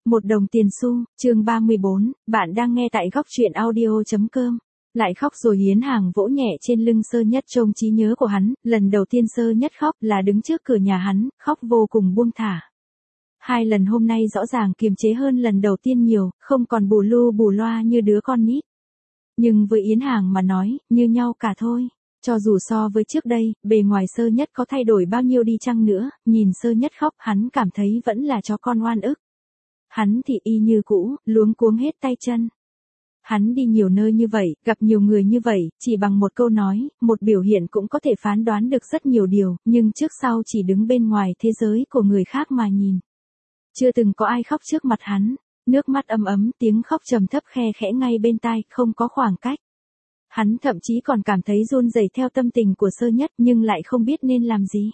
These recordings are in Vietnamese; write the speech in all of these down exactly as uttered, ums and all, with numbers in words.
Một đồng tiền xu, chương ba mươi bốn, bạn đang nghe tại góc truyện audio.com. Lại khóc rồi. Yến Hàng vỗ nhẹ trên lưng Sơ Nhất trong trí nhớ của hắn, lần đầu tiên Sơ Nhất khóc là đứng trước cửa nhà hắn, khóc vô cùng buông thả. Hai lần hôm nay rõ ràng kiềm chế hơn lần đầu tiên nhiều, không còn bù lu bù loa như đứa con nít. Nhưng với Yến Hàng mà nói, như nhau cả thôi. Cho dù so với trước đây, bề ngoài Sơ Nhất có thay đổi bao nhiêu đi chăng nữa, nhìn Sơ Nhất khóc hắn cảm thấy vẫn là chó con oan ức. Hắn thì y như cũ, luống cuống hết tay chân. Hắn đi nhiều nơi như vậy, gặp nhiều người như vậy, chỉ bằng một câu nói, một biểu hiện cũng có thể phán đoán được rất nhiều điều, nhưng trước sau chỉ đứng bên ngoài thế giới của người khác mà nhìn. Chưa từng có ai khóc trước mặt hắn, nước mắt ấm ấm, tiếng khóc trầm thấp khe khẽ ngay bên tai, không có khoảng cách. Hắn thậm chí còn cảm thấy run rẩy theo tâm tình của Sơ Nhất nhưng lại không biết nên làm gì.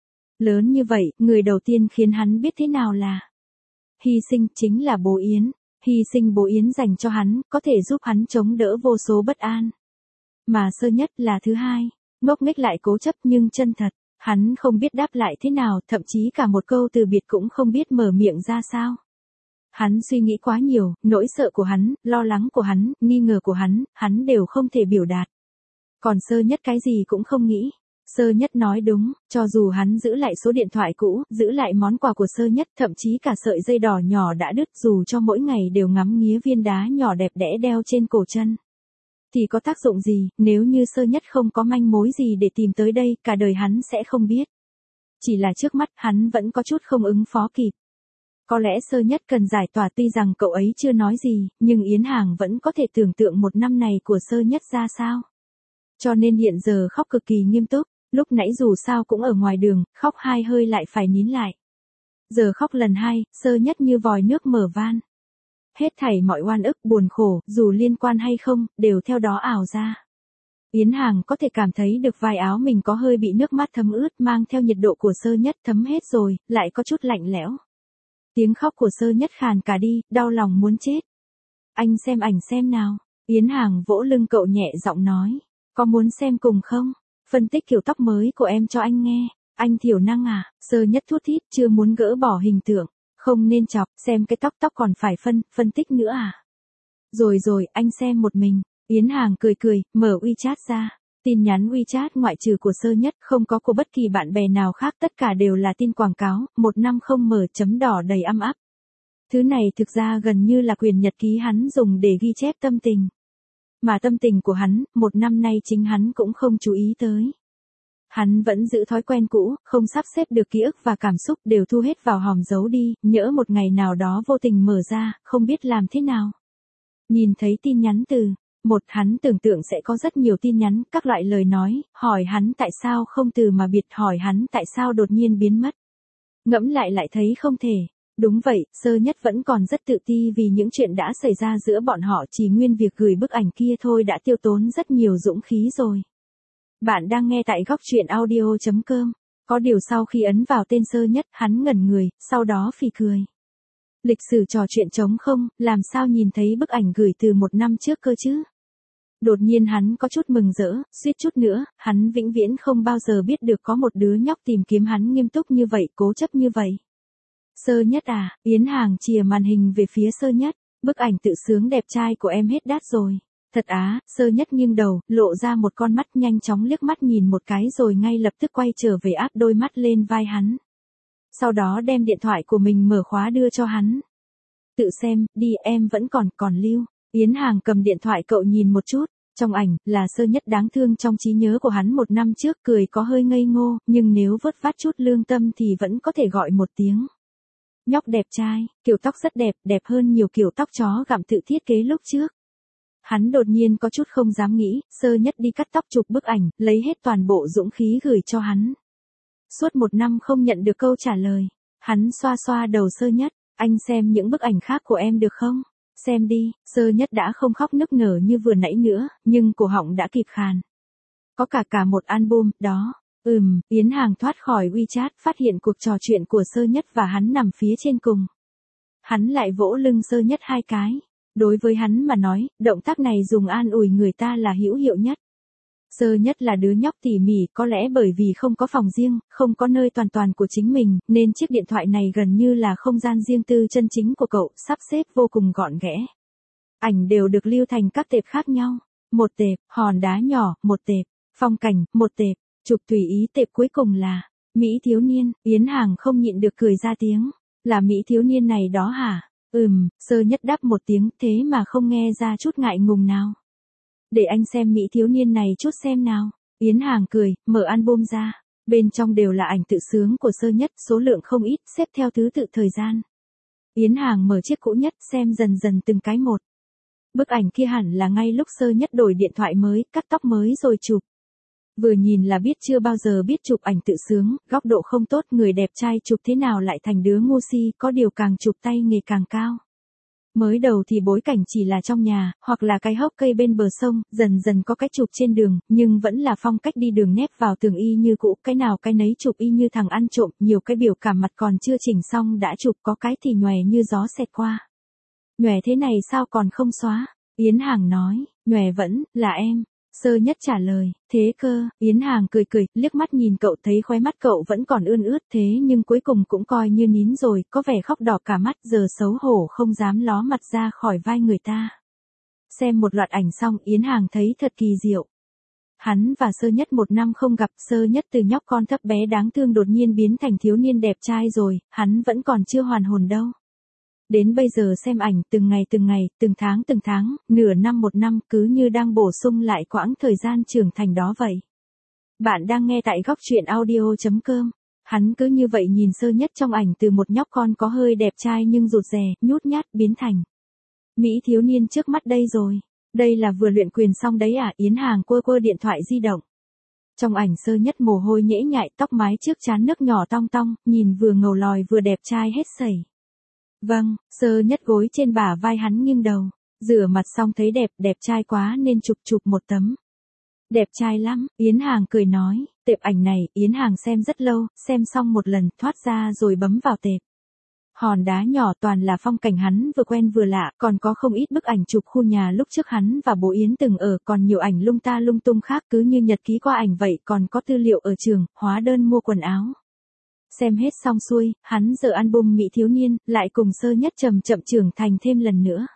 Lớn như vậy, người đầu tiên khiến hắn biết thế nào là hy sinh chính là bố Yến. Hy sinh bố Yến dành cho hắn, có thể giúp hắn chống đỡ vô số bất an. Mà Sơ Nhất là thứ hai, ngốc nghếch lại cố chấp nhưng chân thật. Hắn không biết đáp lại thế nào, thậm chí cả một câu từ biệt cũng không biết mở miệng ra sao. Hắn suy nghĩ quá nhiều, nỗi sợ của hắn, lo lắng của hắn, nghi ngờ của hắn, hắn đều không thể biểu đạt. Còn Sơ Nhất cái gì cũng không nghĩ. Sơ Nhất nói đúng, cho dù hắn giữ lại số điện thoại cũ, giữ lại món quà của Sơ Nhất, thậm chí cả sợi dây đỏ nhỏ đã đứt, dù cho mỗi ngày đều ngắm nghía viên đá nhỏ đẹp đẽ đeo trên cổ chân. Thì có tác dụng gì, nếu như Sơ Nhất không có manh mối gì để tìm tới đây, cả đời hắn sẽ không biết. Chỉ là trước mắt, hắn vẫn có chút không ứng phó kịp. Có lẽ Sơ Nhất cần giải tỏa, tuy rằng cậu ấy chưa nói gì, nhưng Yến Hàng vẫn có thể tưởng tượng một năm này của Sơ Nhất ra sao. Cho nên hiện giờ khóc cực kỳ nghiêm túc. Lúc nãy dù sao cũng ở ngoài đường, khóc hai hơi lại phải nín lại. Giờ khóc lần hai, Sơ Nhất như vòi nước mở van. Hết thảy mọi oan ức, buồn khổ, dù liên quan hay không, đều theo đó ảo ra. Yến Hàng có thể cảm thấy được vai áo mình có hơi bị nước mắt thấm ướt, mang theo nhiệt độ của Sơ Nhất thấm hết rồi, lại có chút lạnh lẽo. Tiếng khóc của Sơ Nhất khàn cả đi, đau lòng muốn chết. Anh xem ảnh xem nào. Yến Hàng vỗ lưng cậu nhẹ giọng nói. Có muốn xem cùng không? Phân tích kiểu tóc mới của em cho anh nghe. Anh thiểu năng à? Sơ Nhất thút thít, chưa muốn gỡ bỏ hình tượng. Không nên chọc, xem cái tóc tóc còn phải phân, phân tích nữa à? Rồi rồi, anh xem một mình. Yến Hàng cười cười, mở WeChat ra. Tin nhắn WeChat ngoại trừ của Sơ Nhất, không có của bất kỳ bạn bè nào khác, tất cả đều là tin quảng cáo, một năm không mở chấm đỏ đầy âm áp. Thứ này thực ra gần như là quyển nhật ký hắn dùng để ghi chép tâm tình. Mà tâm tình của hắn, một năm nay chính hắn cũng không chú ý tới. Hắn vẫn giữ thói quen cũ, không sắp xếp được ký ức và cảm xúc, đều thu hết vào hòm giấu đi, nhỡ một ngày nào đó vô tình mở ra, không biết làm thế nào. Nhìn thấy tin nhắn từ một, hắn tưởng tượng sẽ có rất nhiều tin nhắn, các loại lời nói, hỏi hắn tại sao không từ mà biệt, hỏi hắn tại sao đột nhiên biến mất. Ngẫm lại lại thấy không thể. Đúng vậy, Sơ Nhất vẫn còn rất tự ti vì những chuyện đã xảy ra giữa bọn họ, chỉ nguyên việc gửi bức ảnh kia thôi đã tiêu tốn rất nhiều dũng khí rồi. Bạn đang nghe tại góc truyện audio.com. Có điều sau khi ấn vào tên Sơ Nhất, hắn ngẩn người, sau đó phì cười. Lịch sử trò chuyện trống không, làm sao nhìn thấy bức ảnh gửi từ một năm trước cơ chứ? Đột nhiên hắn có chút mừng rỡ, suýt chút nữa, hắn vĩnh viễn không bao giờ biết được có một đứa nhóc tìm kiếm hắn nghiêm túc như vậy, cố chấp như vậy. Sơ Nhất à? Yến Hàng chìa màn hình về phía Sơ Nhất. Bức ảnh tự sướng đẹp trai của em hết đát rồi. Thật á? Sơ Nhất nghiêng đầu, lộ ra một con mắt, nhanh chóng liếc mắt nhìn một cái rồi ngay lập tức quay trở về áp đôi mắt lên vai hắn. Sau đó đem điện thoại của mình mở khóa đưa cho hắn. Tự xem, đi, em vẫn còn, còn lưu. Yến Hàng cầm điện thoại cậu nhìn một chút. Trong ảnh, là Sơ Nhất đáng thương trong trí nhớ của hắn một năm trước, cười có hơi ngây ngô, nhưng nếu vớt vát chút lương tâm thì vẫn có thể gọi một tiếng. Nhóc đẹp trai, kiểu tóc rất đẹp, đẹp hơn nhiều kiểu tóc chó gặm tự thiết kế lúc trước. Hắn đột nhiên có chút không dám nghĩ, Sơ Nhất đi cắt tóc chụp bức ảnh, lấy hết toàn bộ dũng khí gửi cho hắn. Suốt một năm không nhận được câu trả lời. Hắn xoa xoa đầu Sơ Nhất, anh xem những bức ảnh khác của em được không? Xem đi. Sơ Nhất đã không khóc nức nở như vừa nãy nữa, nhưng cổ họng đã kịp khàn. Có cả cả một album, đó. Ừm, Yến Hàng thoát khỏi WeChat, phát hiện cuộc trò chuyện của Sơ Nhất và hắn nằm phía trên cùng. Hắn lại vỗ lưng Sơ Nhất hai cái. Đối với hắn mà nói, động tác này dùng an ủi người ta là hữu hiệu nhất. Sơ Nhất là đứa nhóc tỉ mỉ, có lẽ bởi vì không có phòng riêng, không có nơi toàn toàn của chính mình, nên chiếc điện thoại này gần như là không gian riêng tư chân chính của cậu, sắp xếp vô cùng gọn ghẽ. Ảnh đều được lưu thành các tệp khác nhau. Một tệp, hòn đá nhỏ, một tệp, phong cảnh, một tệp, chụp tùy ý tệp cuối cùng là Mỹ thiếu niên. Yến Hàng không nhịn được cười ra tiếng. Là Mỹ thiếu niên này đó hả? Ừm, Sơ Nhất đáp một tiếng, thế mà không nghe ra chút ngại ngùng nào. Để anh xem Mỹ thiếu niên này chút xem nào. Yến Hàng cười, mở album ra. Bên trong đều là ảnh tự sướng của Sơ Nhất, số lượng không ít, xếp theo thứ tự thời gian. Yến Hàng mở chiếc cũ nhất, xem dần dần từng cái một. Bức ảnh kia hẳn là ngay lúc Sơ Nhất đổi điện thoại mới, cắt tóc mới rồi chụp. Vừa nhìn là biết chưa bao giờ biết chụp ảnh tự sướng, góc độ không tốt, người đẹp trai chụp thế nào lại thành đứa ngu si, có điều càng chụp tay nghề càng cao. Mới đầu thì bối cảnh chỉ là trong nhà, hoặc là cái hốc cây bên bờ sông, dần dần có cái chụp trên đường, nhưng vẫn là phong cách đi đường nép vào tường y như cũ, cái nào cái nấy chụp y như thằng ăn trộm, nhiều cái biểu cảm mặt còn chưa chỉnh xong đã chụp, có cái thì nhòe như gió xẹt qua. Nhòe thế này sao còn không xóa? Yến Hàng nói, nhòe vẫn, là em. Sơ Nhất trả lời, thế cơ. Yến Hàng cười cười, liếc mắt nhìn cậu, thấy khóe mắt cậu vẫn còn ươn ướt, thế nhưng cuối cùng cũng coi như nín rồi, có vẻ khóc đỏ cả mắt, giờ xấu hổ không dám ló mặt ra khỏi vai người ta. Xem một loạt ảnh xong, Yến Hàng thấy thật kỳ diệu. Hắn và Sơ Nhất một năm không gặp, Sơ Nhất từ nhóc con thấp bé đáng thương đột nhiên biến thành thiếu niên đẹp trai rồi, hắn vẫn còn chưa hoàn hồn đâu. Đến bây giờ xem ảnh, từng ngày từng ngày, từng tháng từng tháng, nửa năm một năm, cứ như đang bổ sung lại quãng thời gian trưởng thành đó vậy. Bạn đang nghe tại góc truyện audio chấm com. Hắn cứ như vậy nhìn Sơ Nhất trong ảnh, từ một nhóc con có hơi đẹp trai nhưng rụt rè, nhút nhát, biến thành Mỹ thiếu niên trước mắt đây rồi. Đây là vừa luyện quyền xong đấy à? Yến Hàng quơ quơ điện thoại di động. Trong ảnh Sơ Nhất mồ hôi nhễ nhại, tóc mái trước trán nước nhỏ tong tong, nhìn vừa ngầu lòi vừa đẹp trai hết sẩy. Vâng. Sơ Nhất gối trên bả vai hắn nghiêng đầu. Rửa mặt xong thấy đẹp, đẹp trai quá nên chụp chụp một tấm. Đẹp trai lắm, Yến Hàng cười nói. Tệp ảnh này, Yến Hàng xem rất lâu, xem xong một lần, thoát ra rồi bấm vào tệp. Hòn đá nhỏ toàn là phong cảnh hắn vừa quen vừa lạ, còn có không ít bức ảnh chụp khu nhà lúc trước hắn và bố Yến từng ở, còn nhiều ảnh lung ta lung tung khác, cứ như nhật ký qua ảnh vậy, còn có tư liệu ở trường, hóa đơn mua quần áo. Xem hết xong xuôi, hắn dở album Mỹ thiếu niên, lại cùng Sơ Nhất chậm chậm trưởng thành thêm lần nữa.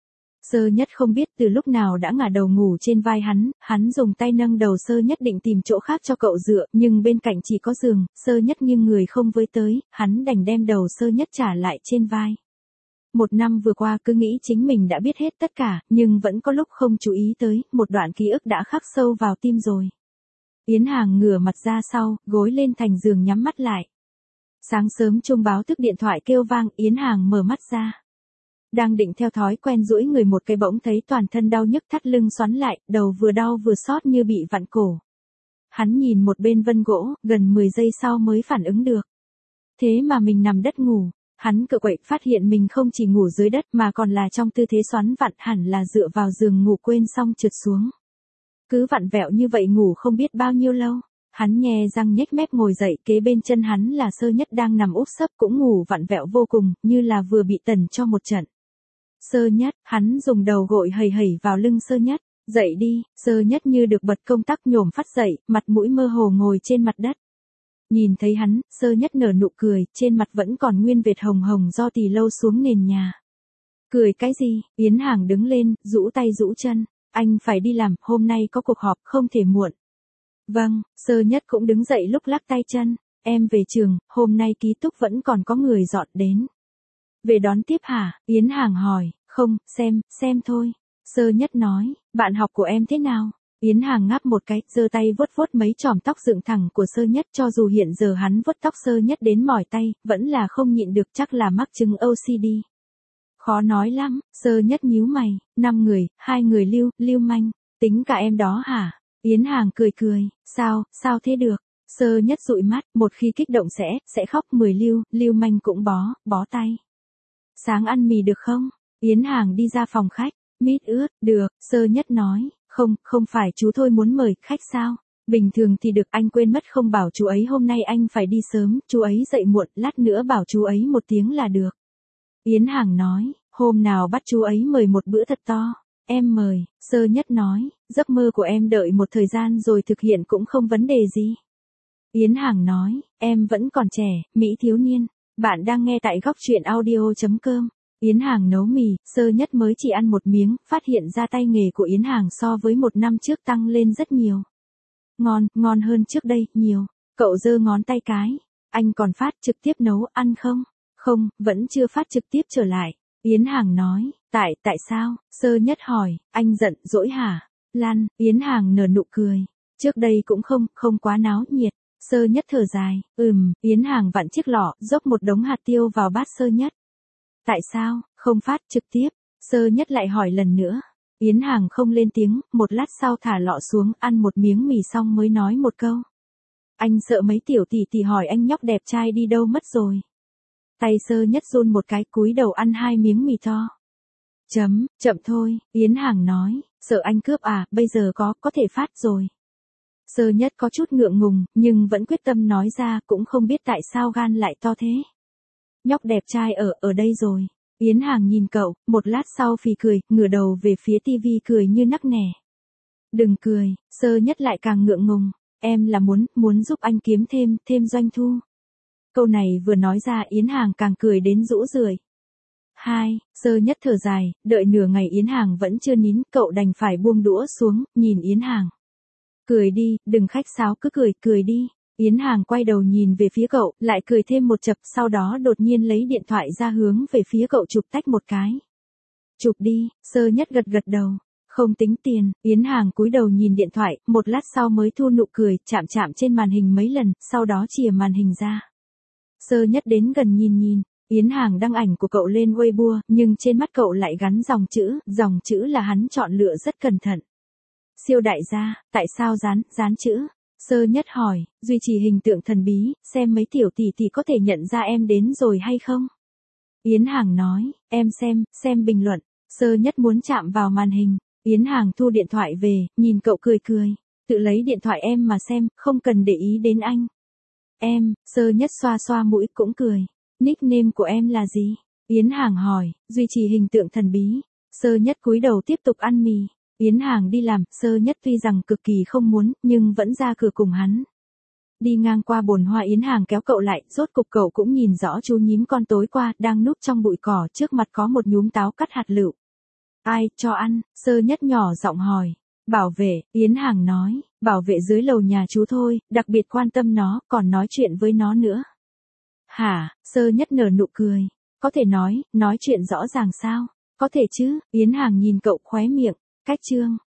Sơ Nhất không biết từ lúc nào đã ngả đầu ngủ trên vai hắn, hắn dùng tay nâng đầu Sơ Nhất định tìm chỗ khác cho cậu dựa, nhưng bên cạnh chỉ có giường, Sơ Nhất nghiêng người không với tới, hắn đành đem đầu Sơ Nhất trả lại trên vai. Một năm vừa qua cứ nghĩ chính mình đã biết hết tất cả, nhưng vẫn có lúc không chú ý tới, một đoạn ký ức đã khắc sâu vào tim rồi. Yến Hàng ngửa mặt ra sau, gối lên thành giường nhắm mắt lại. Sáng sớm chuông báo thức điện thoại kêu vang, Yến Hàng mở mắt ra. Đang định theo thói quen duỗi người một cái bỗng thấy toàn thân đau nhức, thắt lưng xoắn lại, đầu vừa đau vừa xót như bị vặn cổ. Hắn nhìn một bên vân gỗ, gần mười giây sau mới phản ứng được. Thế mà mình nằm đất ngủ, hắn cựa quậy phát hiện mình không chỉ ngủ dưới đất mà còn là trong tư thế xoắn vặn, hẳn là dựa vào giường ngủ quên xong trượt xuống. Cứ vặn vẹo như vậy ngủ không biết bao nhiêu lâu. Hắn nhe răng nhếch mép ngồi dậy, kế bên chân hắn là Sơ Nhất đang nằm úp sấp cũng ngủ vặn vẹo vô cùng, như là vừa bị tần cho một trận. Sơ Nhất, hắn dùng đầu gội hầy hầy vào lưng Sơ Nhất, dậy đi. Sơ Nhất như được bật công tắc nhổm phát dậy, mặt mũi mơ hồ ngồi trên mặt đất. Nhìn thấy hắn, Sơ Nhất nở nụ cười, trên mặt vẫn còn nguyên vệt hồng hồng do tì lâu xuống nền nhà. Cười cái gì? Yến Hàng đứng lên, rũ tay rũ chân. Anh phải đi làm, hôm nay có cuộc họp, không thể muộn. Vâng. Sơ Nhất cũng đứng dậy lúc lắc tay chân. Em về trường, hôm nay ký túc vẫn còn có người dọn đến. Về đón tiếp hả? Yến Hàng hỏi. Không, xem, xem thôi. Sơ Nhất nói. Bạn học của em thế nào? Yến Hàng ngáp một cái, giơ tay vuốt vuốt mấy chòm tóc dựng thẳng của Sơ Nhất, cho dù hiện giờ hắn vuốt tóc Sơ Nhất đến mỏi tay, vẫn là không nhịn được, chắc là mắc chứng ô xê đê. Khó nói lắm. Sơ Nhất nhíu mày. Năm người, hai người lưu, lưu manh. Tính cả em đó hả? Yến Hàng cười cười. Sao, sao thế được? Sơ Nhất dụi mắt, một khi kích động sẽ, sẽ khóc. Mười lưu, lưu manh cũng bó, bó tay. Sáng ăn mì được không? Yến Hàng đi ra phòng khách. Mít ướt, được. Sơ Nhất nói. Không, không phải chú thôi muốn mời khách sao? Bình thường thì được, anh quên mất không bảo chú ấy hôm nay anh phải đi sớm, chú ấy dậy muộn, lát nữa bảo chú ấy một tiếng là được. Yến Hàng nói, hôm nào bắt chú ấy mời một bữa thật to, em mời. Sơ Nhất nói, Giấc mơ của em đợi một thời gian rồi thực hiện cũng không vấn đề gì. Yến Hàng nói, em vẫn còn trẻ, Mỹ thiếu niên. Bạn đang nghe tại góc truyện audio.com. Yến Hàng nấu mì, Sơ Nhất mới chỉ ăn một miếng, phát hiện ra tay nghề của Yến Hàng so với một năm trước tăng lên rất nhiều. Ngon, ngon hơn trước đây, nhiều. Cậu giơ ngón tay cái. Anh còn phát trực tiếp nấu ăn không? Không, vẫn chưa phát trực tiếp trở lại. Yến Hàng nói, tại, tại sao? Sơ Nhất hỏi, anh giận dỗi hả? Lan, Yến Hàng nở nụ cười. Trước đây cũng không, không quá náo nhiệt. Sơ Nhất thở dài, ừm, Yến Hàng vặn chiếc lọ, dốc một đống hạt tiêu vào bát Sơ Nhất. Tại sao, không phát trực tiếp? Sơ Nhất lại hỏi lần nữa. Yến Hàng không lên tiếng, một lát sau thả lọ xuống, ăn một miếng mì xong mới nói một câu. Anh sợ mấy tiểu tỷ tỷ hỏi anh nhóc đẹp trai đi đâu mất rồi. Tay Sơ Nhất run một cái, cúi đầu ăn hai miếng mì to. Chấm, chậm thôi, Yến Hàng nói, sợ anh cướp à, bây giờ có, có thể phát rồi. Sơ Nhất có chút ngượng ngùng, nhưng vẫn quyết tâm nói ra, cũng không biết tại sao gan lại to thế. Nhóc đẹp trai ở, ở đây rồi. Yến Hàng nhìn cậu, một lát sau phì cười, ngửa đầu về phía tivi cười như nắc nẻ. Đừng cười, Sơ Nhất lại càng ngượng ngùng, em là muốn, muốn giúp anh kiếm thêm, thêm doanh thu. Câu này vừa nói ra Yến Hàng càng cười đến rũ rượi. Hai, Sơ Nhất thở dài, đợi nửa ngày Yến Hàng vẫn chưa nín, cậu đành phải buông đũa xuống, nhìn Yến Hàng. Cười đi, đừng khách sáo cứ cười, cười đi. Yến Hàng quay đầu nhìn về phía cậu, lại cười thêm một chập, sau đó đột nhiên lấy điện thoại ra hướng về phía cậu chụp tách một cái. Chụp đi, Sơ Nhất gật gật đầu. Không tính tiền, Yến Hàng cúi đầu nhìn điện thoại, một lát sau mới thu nụ cười, chạm chạm trên màn hình mấy lần, sau đó chìa màn hình ra. Sơ Nhất đến gần nhìn nhìn, Yến Hàng đăng ảnh của cậu lên Weibo, nhưng trên mắt cậu lại gắn dòng chữ, dòng chữ là hắn chọn lựa rất cẩn thận. Siêu đại gia, tại sao dán, dán chữ? Sơ Nhất hỏi, duy trì hình tượng thần bí, xem mấy tiểu tỷ tỷ có thể nhận ra em đến rồi hay không? Yến Hàng nói, em xem, xem bình luận. Sơ Nhất muốn chạm vào màn hình. Yến Hàng thu điện thoại về, nhìn cậu cười cười. Tự lấy điện thoại em mà xem, không cần để ý đến anh. Em, Sơ Nhất xoa xoa mũi cũng cười. Nickname của em là gì? Yến Hàng hỏi, duy trì hình tượng thần bí. Sơ Nhất cúi đầu tiếp tục ăn mì. Yến Hàng đi làm, Sơ Nhất tuy rằng cực kỳ không muốn, nhưng vẫn ra cửa cùng hắn. Đi ngang qua bồn hoa Yến Hàng kéo cậu lại, rốt cục cậu cũng nhìn rõ chú nhím con tối qua, đang núp trong bụi cỏ, trước mặt có một nhúm táo cắt hạt lựu. Ai, cho ăn? Sơ Nhất nhỏ giọng hỏi. Bảo vệ, Yến Hàng nói, bảo vệ dưới lầu nhà chú thôi, đặc biệt quan tâm nó, còn nói chuyện với nó nữa. Hả, Sơ Nhất nở nụ cười. Có thể nói, nói chuyện rõ ràng sao? Có thể chứ, Yến Hàng nhìn cậu khóe miệng. Cách chương